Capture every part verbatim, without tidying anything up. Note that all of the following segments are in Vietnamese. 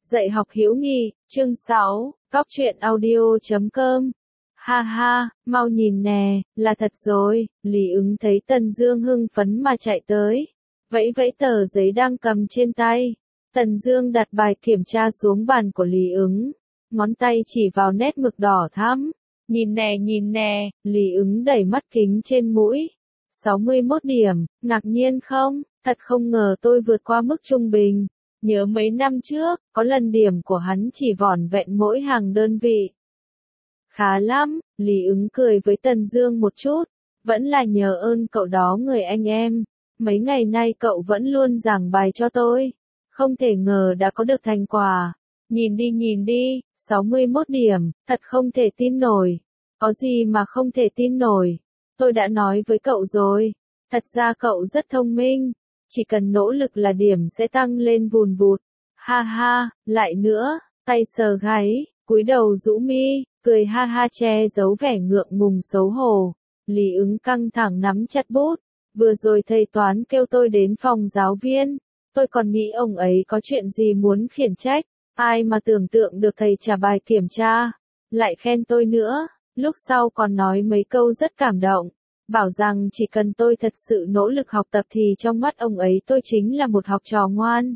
Dạy học hữu nghị, chương sáu, Cóc truyện audio chấm com. Ha ha, mau nhìn nè, là thật rồi. Lý Ứng thấy Tần Dương hưng phấn mà chạy tới, vẫy vẫy tờ giấy đang cầm trên tay. Tần Dương đặt bài kiểm tra xuống bàn của Lý Ứng, ngón tay chỉ vào nét mực đỏ thắm. Nhìn nè nhìn nè, Lý Ứng đẩy mắt kính trên mũi. sáu mươi mốt điểm, ngạc nhiên không? Thật không ngờ tôi vượt qua mức trung bình. Nhớ mấy năm trước, có lần điểm của hắn chỉ vỏn vẹn mỗi hàng đơn vị. Khá lắm, Lý Ứng cười với Tần Dương một chút. Vẫn là nhờ ơn cậu đó người anh em. Mấy ngày nay cậu vẫn luôn giảng bài cho tôi. Không thể ngờ đã có được thành quả. Nhìn đi nhìn đi, sáu mươi mốt điểm, thật không thể tin nổi. Có gì mà không thể tin nổi. Tôi đã nói với cậu rồi. Thật ra cậu rất thông minh. Chỉ cần nỗ lực là điểm sẽ tăng lên vùn vụt. Ha ha, lại nữa, tay sờ gáy, cúi đầu rũ mi, cười ha ha che giấu vẻ ngượng ngùng xấu hổ. Lý Ứng căng thẳng nắm chặt bút. Vừa rồi thầy toán kêu tôi đến phòng giáo viên. Tôi còn nghĩ ông ấy có chuyện gì muốn khiển trách. Ai mà tưởng tượng được thầy trả bài kiểm tra. Lại khen tôi nữa. Lúc sau còn nói mấy câu rất cảm động. Bảo rằng chỉ cần tôi thật sự nỗ lực học tập thì trong mắt ông ấy tôi chính là một học trò ngoan.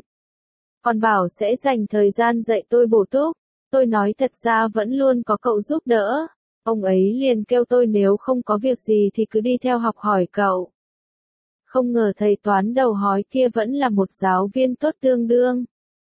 Còn bảo sẽ dành thời gian dạy tôi bổ túc. Tôi nói thật ra vẫn luôn có cậu giúp đỡ. Ông ấy liền kêu tôi nếu không có việc gì thì cứ đi theo học hỏi cậu. Không ngờ thầy toán đầu hói kia vẫn là một giáo viên tốt tương đương.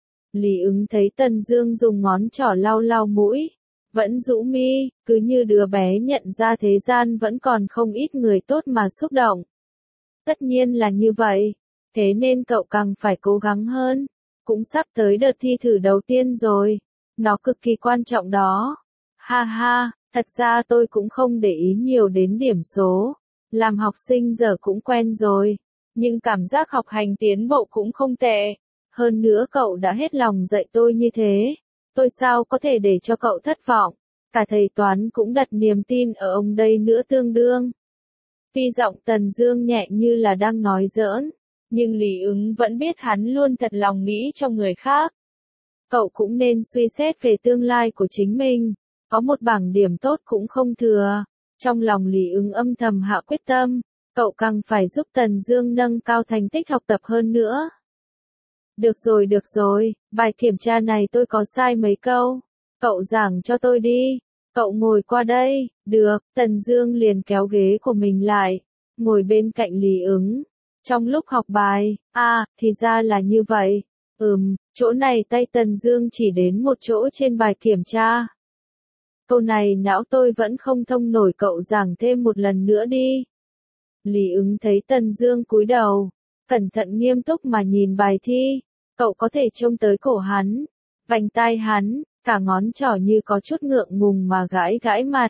Lý Ứng thấy Tần Dương dùng ngón trỏ lau lau mũi. Vẫn rũ mi, cứ như đứa bé nhận ra thế gian vẫn còn không ít người tốt mà xúc động. Tất nhiên là như vậy, thế nên cậu càng phải cố gắng hơn. Cũng sắp tới đợt thi thử đầu tiên rồi, nó cực kỳ quan trọng đó. Ha ha, thật ra tôi cũng không để ý nhiều đến điểm số. Làm học sinh giờ cũng quen rồi, nhưng cảm giác học hành tiến bộ cũng không tệ. Hơn nữa cậu đã hết lòng dạy tôi như thế. Tôi sao có thể để cho cậu thất vọng. Cả thầy toán cũng đặt niềm tin ở ông đây nữa tương đương. Tuy giọng Tần Dương nhẹ như là đang nói giỡn, nhưng Lý Ứng vẫn biết hắn luôn thật lòng nghĩ cho người khác. Cậu cũng nên suy xét về tương lai của chính mình. Có một bảng điểm tốt cũng không thừa. Trong lòng Lý Ứng âm thầm hạ quyết tâm. Cậu càng phải giúp Tần Dương nâng cao thành tích học tập hơn nữa. Được rồi được rồi, bài kiểm tra này tôi có sai mấy câu. Cậu giảng cho tôi đi. Cậu ngồi qua đây. Được, Tần Dương liền kéo ghế của mình lại, ngồi bên cạnh Lý Ứng. Trong lúc học bài, à, thì ra là như vậy. Ừm, chỗ này tay Tần Dương chỉ đến một chỗ trên bài kiểm tra. Câu này não tôi vẫn không thông nổi, cậu giảng thêm một lần nữa đi. Lý Ứng thấy Tần Dương cúi đầu, cẩn thận nghiêm túc mà nhìn bài thi. Cậu có thể trông tới cổ hắn, vành tai hắn, cả ngón trỏ như có chút ngượng ngùng mà gãi gãi mặt.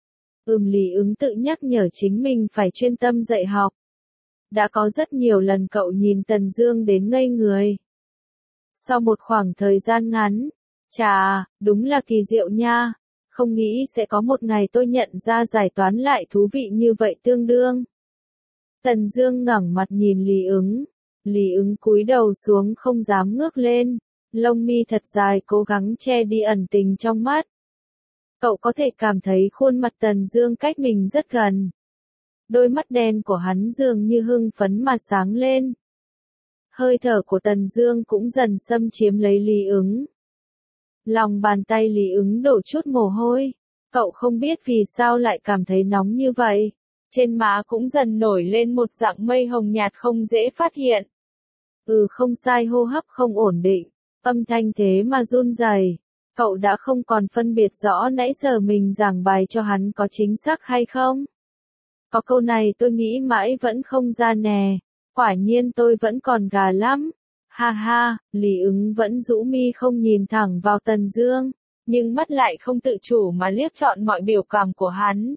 Ừm, Lý Ứng tự nhắc nhở chính mình phải chuyên tâm dạy học. Đã có rất nhiều lần cậu nhìn Tần Dương đến ngây người. Sau một khoảng thời gian ngắn, chà, đúng là kỳ diệu nha. Không nghĩ sẽ có một ngày tôi nhận ra giải toán lại thú vị như vậy tương đương. Tần Dương ngẩng mặt nhìn Lý Ứng. Lý Ứng cúi đầu xuống không dám ngước lên, lông mi thật dài cố gắng che đi ẩn tình trong mắt. Cậu có thể cảm thấy khuôn mặt Tần Dương cách mình rất gần. Đôi mắt đen của hắn dường như hưng phấn mà sáng lên. Hơi thở của Tần Dương cũng dần xâm chiếm lấy Lý Ứng. Lòng bàn tay Lý Ứng đổ chút mồ hôi. Cậu không biết vì sao lại cảm thấy nóng như vậy. Trên má cũng dần nổi lên một dạng mây hồng nhạt không dễ phát hiện. Ừ, không sai, hô hấp không ổn định, âm thanh thế mà run rẩy. Cậu đã không còn phân biệt rõ nãy giờ mình giảng bài cho hắn có chính xác hay không. Có câu này tôi nghĩ mãi vẫn không ra nè. Quả nhiên tôi vẫn còn gà lắm. Ha ha, Lý Ứng vẫn rũ mi không nhìn thẳng vào Tần Dương, nhưng mắt lại không tự chủ mà liếc trọn mọi biểu cảm của hắn.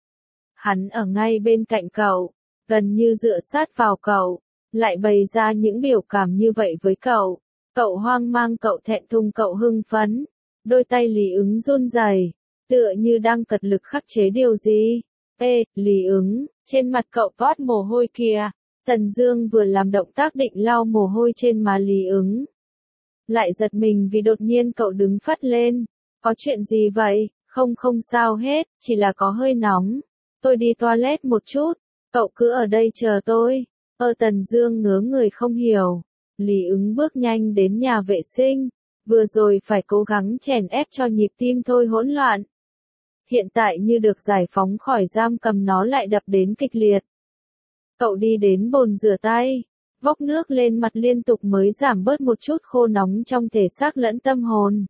Hắn ở ngay bên cạnh cậu, gần như dựa sát vào cậu, lại bày ra những biểu cảm như vậy với cậu. Cậu hoang mang, cậu thẹn thùng, cậu hưng phấn. Đôi tay Lý Ứng run rẩy, tựa như đang cật lực khắc chế điều gì. Ê, Lý Ứng, trên mặt cậu toát mồ hôi kìa. Tần Dương vừa làm động tác định lau mồ hôi trên má Lý Ứng, lại giật mình vì đột nhiên cậu đứng phắt lên. Có chuyện gì vậy? Không không sao hết, chỉ là có hơi nóng. Tôi đi toilet một chút, cậu cứ ở đây chờ tôi. Ơ Tần Dương ngớ người không hiểu. Lý Ứng bước nhanh đến nhà vệ sinh. Vừa rồi phải cố gắng chèn ép cho nhịp tim thôi hỗn loạn. Hiện tại như được giải phóng khỏi giam cầm nó lại đập đến kịch liệt. Cậu đi đến bồn rửa tay, vốc nước lên mặt liên tục mới giảm bớt một chút khô nóng trong thể xác lẫn tâm hồn.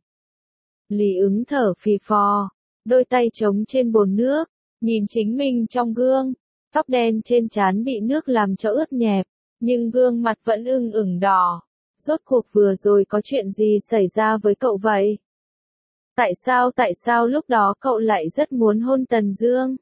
Lý Ứng thở phì phò, đôi tay trống trên bồn nước, nhìn chính mình trong gương, tóc đen trên trán bị nước làm cho ướt nhẹp, nhưng gương mặt vẫn ửng ửng đỏ. Rốt cuộc vừa rồi có chuyện gì xảy ra với cậu vậy? Tại sao tại sao lúc đó cậu lại rất muốn hôn Tần Dương?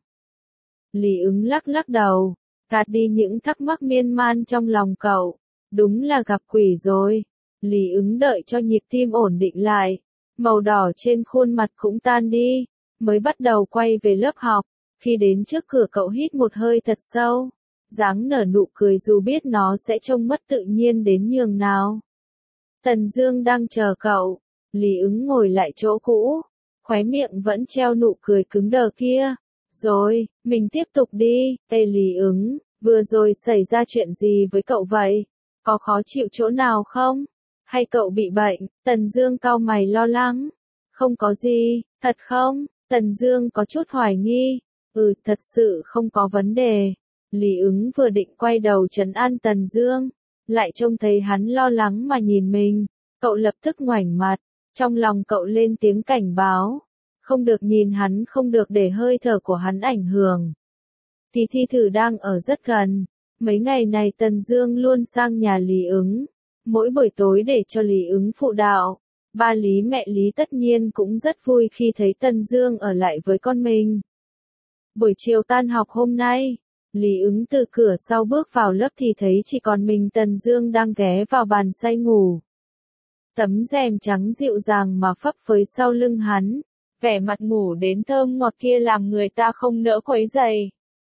Lý Ứng lắc lắc đầu, gạt đi những thắc mắc miên man trong lòng cậu. Đúng là gặp quỷ rồi. Lý Ứng đợi cho nhịp tim ổn định lại, màu đỏ trên khuôn mặt cũng tan đi, mới bắt đầu quay về lớp học. Khi đến trước cửa cậu hít một hơi thật sâu, dáng nở nụ cười dù biết nó sẽ trông mất tự nhiên đến nhường nào. Tần Dương đang chờ cậu. Lý Ứng ngồi lại chỗ cũ, khóe miệng vẫn treo nụ cười cứng đờ kia. Rồi, mình tiếp tục đi. Ê Lý Ứng, vừa rồi xảy ra chuyện gì với cậu vậy? Có khó chịu chỗ nào không? Hay cậu bị bệnh? Tần Dương cau mày lo lắng. Không có gì, thật không? Tần Dương có chút hoài nghi. Ừ, thật sự không có vấn đề. Lý Ứng vừa định quay đầu trấn an Tần Dương, lại trông thấy hắn lo lắng mà nhìn mình. Cậu lập tức ngoảnh mặt, trong lòng cậu lên tiếng cảnh báo. Không được nhìn hắn, không được để hơi thở của hắn ảnh hưởng. Thì thi thử đang ở rất gần. Mấy ngày này Tần Dương luôn sang nhà Lý Ứng, mỗi buổi tối để cho Lý Ứng phụ đạo. Ba Lý mẹ Lý tất nhiên cũng rất vui khi thấy Tần Dương ở lại với con mình. Buổi chiều tan học hôm nay, Lý Ứng từ cửa sau bước vào lớp thì thấy chỉ còn mình Tần Dương đang ghé vào bàn say ngủ. Tấm rèm trắng dịu dàng mà phấp phới sau lưng hắn, vẻ mặt ngủ đến thơm ngọt kia làm người ta không nỡ quấy rầy.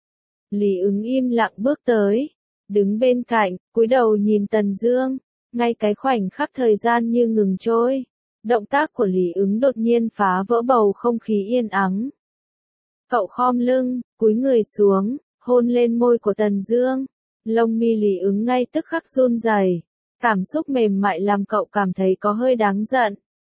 Lý Ứng im lặng bước tới, đứng bên cạnh, cúi đầu nhìn Tần Dương, ngay cái khoảnh khắc thời gian như ngừng trôi. Động tác của Lý Ứng đột nhiên phá vỡ bầu không khí yên ắng. Cậu khom lưng, cúi người xuống, hôn lên môi của Tần Dương. Lông mi Lý Ứng ngay tức khắc run rẩy, cảm xúc mềm mại làm cậu cảm thấy có hơi đáng giận.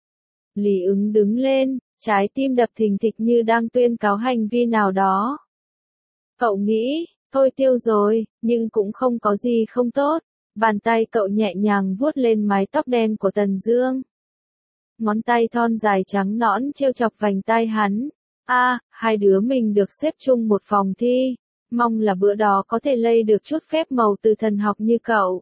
Lý Ứng đứng lên, trái tim đập thình thịch như đang tuyên cáo hành vi nào đó. Cậu nghĩ, thôi tiêu rồi, nhưng cũng không có gì không tốt. Bàn tay cậu nhẹ nhàng vuốt lên mái tóc đen của Tần Dương. Ngón tay thon dài trắng nõn trêu chọc vành tai hắn. A, à, hai đứa mình được xếp chung một phòng thi. Mong là bữa đó có thể lây được chút phép màu từ thần học như cậu.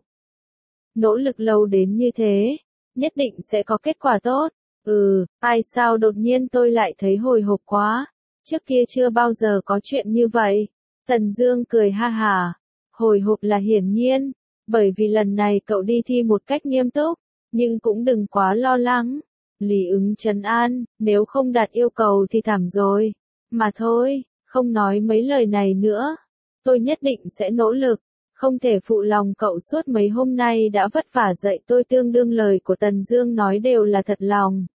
Nỗ lực lâu đến như thế, nhất định sẽ có kết quả tốt. Ừ, ai sao đột nhiên tôi lại thấy hồi hộp quá. Trước kia chưa bao giờ có chuyện như vậy. Tần Dương cười ha hả. Hồi hộp là hiển nhiên, bởi vì lần này cậu đi thi một cách nghiêm túc, nhưng cũng đừng quá lo lắng. Lý Ứng trấn an, nếu không đạt yêu cầu thì thảm rồi. Mà thôi, không nói mấy lời này nữa. Tôi nhất định sẽ nỗ lực, không thể phụ lòng cậu suốt mấy hôm nay đã vất vả dạy tôi, tương đương lời của Tần Dương nói đều là thật lòng.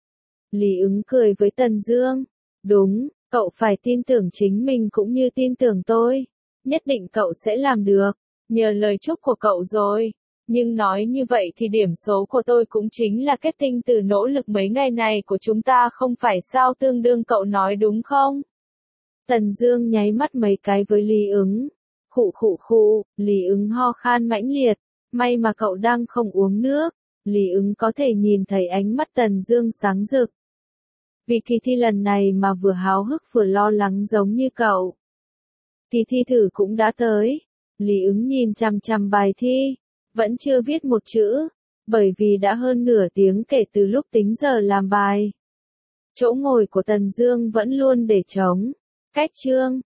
Lý Ứng cười với Tần Dương, đúng, cậu phải tin tưởng chính mình cũng như tin tưởng tôi. Nhất định cậu sẽ làm được, nhờ lời chúc của cậu rồi. Nhưng nói như vậy thì điểm số của tôi cũng chính là kết tinh từ nỗ lực mấy ngày này của chúng ta không phải sao, tương đương cậu nói đúng không? Tần Dương nháy mắt mấy cái với Lý Ứng. Khụ khụ khụ, Lý Ứng ho khan mãnh liệt. May mà cậu đang không uống nước. Lý Ứng có thể nhìn thấy ánh mắt Tần Dương sáng rực. Vì kỳ thi lần này mà vừa háo hức vừa lo lắng giống như cậu. Kỳ thi thử cũng đã tới. Lý Ứng nhìn chằm chằm bài thi, vẫn chưa viết một chữ, bởi vì đã hơn nửa tiếng kể từ lúc tính giờ làm bài. Chỗ ngồi của Tần Dương vẫn luôn để trống. Cách chương